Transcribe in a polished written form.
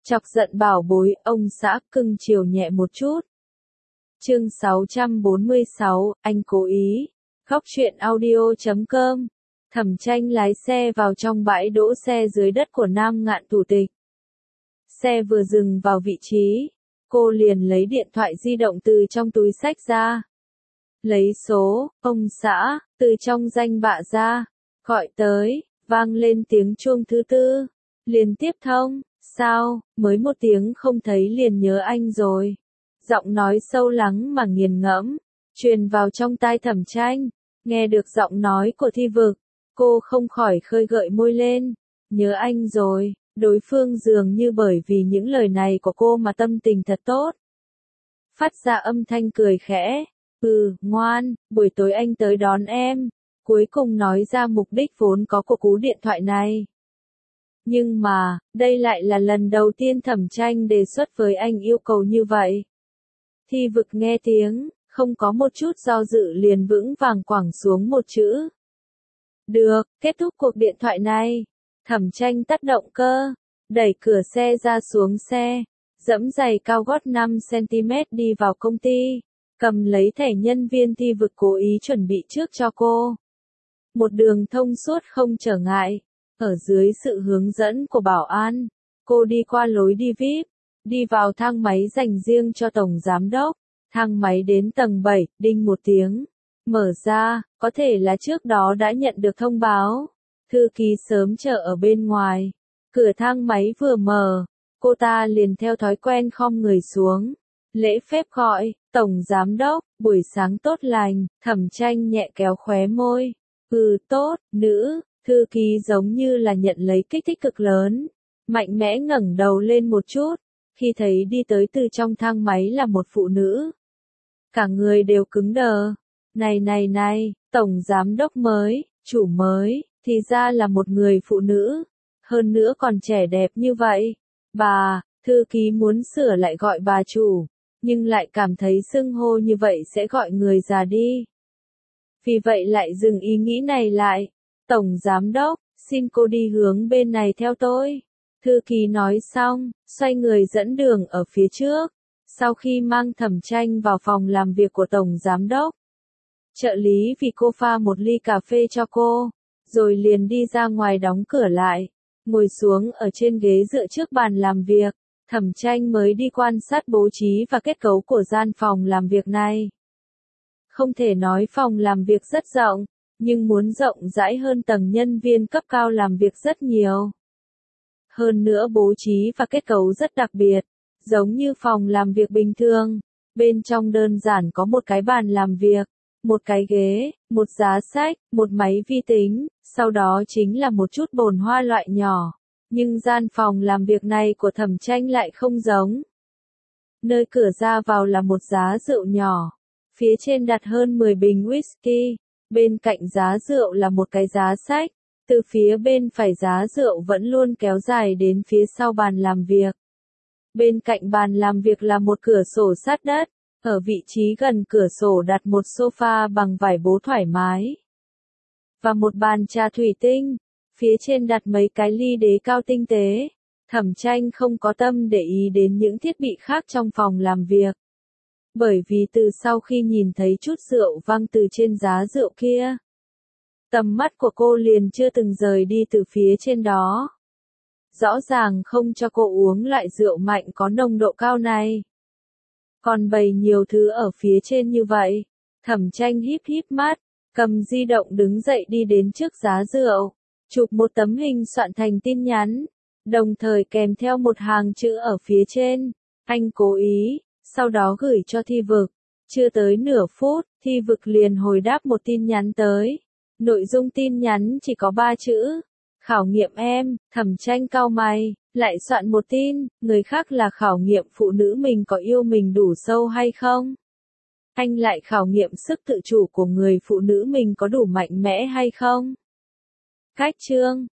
Chọc giận bảo bối, ông xã cưng chiều nhẹ một chút. Chương 646, anh cố ý. Góc truyện audio.com. Thẩm Tranh lái xe vào trong bãi đỗ xe dưới đất của Nam Ngạn Thủ tịch. Xe vừa dừng vào vị trí, cô liền lấy điện thoại di động từ trong túi xách ra. Lấy số, ông xã, từ trong danh bạ ra, gọi tới, vang lên tiếng chuông thứ tư. Liền tiếp thông, sao, mới một tiếng không thấy liền nhớ anh rồi. Giọng nói sâu lắng mà nghiền ngẫm, truyền vào trong tai Thẩm Tranh. Nghe được giọng nói của Thi Vực, cô không khỏi khơi gợi môi lên. Nhớ anh rồi, đối phương dường như bởi vì những lời này của cô mà tâm tình thật tốt. Phát ra âm thanh cười khẽ. Ngoan, buổi tối anh tới đón em. Cuối cùng nói ra mục đích vốn có của cú điện thoại này. Nhưng mà, đây lại là lần đầu tiên Thẩm Tranh đề xuất với anh yêu cầu như vậy. Thi Vực nghe tiếng, không có một chút do dự liền vững vàng quẳng xuống một chữ. Được, kết thúc cuộc điện thoại này. Thẩm Tranh tắt động cơ, đẩy cửa xe ra xuống xe, dẫm giày cao gót 5cm đi vào công ty, cầm lấy thẻ nhân viên Thi Vực cố ý chuẩn bị trước cho cô. Một đường thông suốt không trở ngại, ở dưới sự hướng dẫn của bảo an, cô đi qua lối đi VIP, đi vào thang máy dành riêng cho tổng giám đốc. Thang máy đến tầng 7, đinh một tiếng. Mở ra, có thể là trước đó đã nhận được thông báo. Thư ký sớm chờ ở bên ngoài. Cửa thang máy vừa mở, cô ta liền theo thói quen khom người xuống. Lễ phép gọi, tổng giám đốc, buổi sáng tốt lành. Thẩm Tranh nhẹ kéo khóe môi. Tốt, nữ. Thư ký giống như là nhận lấy kích thích cực lớn. Mạnh mẽ ngẩng đầu lên một chút, khi thấy đi tới từ trong thang máy là một phụ nữ. Cả người đều cứng đờ. Này, tổng giám đốc mới, chủ mới, thì ra là một người phụ nữ. Hơn nữa còn trẻ đẹp như vậy. Bà, thư ký muốn sửa lại gọi bà chủ, nhưng lại cảm thấy xưng hô như vậy sẽ gọi người già đi. Vì vậy lại dừng ý nghĩ này lại. Tổng giám đốc, xin cô đi hướng bên này theo tôi. Thư ký nói xong, xoay người dẫn đường ở phía trước. Sau khi mang Thẩm Tranh vào phòng làm việc của tổng giám đốc, trợ lý vì cô pha một ly cà phê cho cô, rồi liền đi ra ngoài đóng cửa lại, ngồi xuống ở trên ghế dựa trước bàn làm việc. Thẩm Tranh mới đi quan sát bố trí và kết cấu của gian phòng làm việc này. Không thể nói phòng làm việc rất rộng, nhưng muốn rộng rãi hơn tầng nhân viên cấp cao làm việc rất nhiều. Hơn nữa bố trí và kết cấu rất đặc biệt, giống như phòng làm việc bình thường. Bên trong đơn giản có một cái bàn làm việc, một cái ghế, một giá sách, một máy vi tính, sau đó chính là một chút bồn hoa loại nhỏ. Nhưng gian phòng làm việc này của Thẩm Tranh lại không giống. Nơi cửa ra vào là một giá rượu nhỏ, phía trên đặt hơn 10 bình whisky, bên cạnh giá rượu là một cái giá sách, từ phía bên phải giá rượu vẫn luôn kéo dài đến phía sau bàn làm việc. Bên cạnh bàn làm việc là một cửa sổ sát đất, ở vị trí gần cửa sổ đặt một sofa bằng vải bố thoải mái. Và một bàn trà thủy tinh, phía trên đặt mấy cái ly đế cao tinh tế. Thẩm Tranh không có tâm để ý đến những thiết bị khác trong phòng làm việc. Bởi vì từ sau khi nhìn thấy chút rượu văng từ trên giá rượu kia, tầm mắt của cô liền chưa từng rời đi từ phía trên đó. Rõ ràng không cho cô uống loại rượu mạnh có nồng độ cao này. Còn bày nhiều thứ ở phía trên như vậy. Thẩm Tranh híp mắt, cầm di động đứng dậy đi đến trước giá rượu, chụp một tấm hình soạn thành tin nhắn, đồng thời kèm theo một hàng chữ ở phía trên. Anh cố ý, sau đó gửi cho Thi Vực. Chưa tới nửa phút, Thi Vực liền hồi đáp một tin nhắn tới. Nội dung tin nhắn chỉ có 3 chữ. Khảo nghiệm em. Thẩm Tranh cau mày, lại soạn một tin, người khác là khảo nghiệm phụ nữ mình có yêu mình đủ sâu hay không. Anh lại khảo nghiệm sức tự chủ của người phụ nữ mình có đủ mạnh mẽ hay không. Cách chương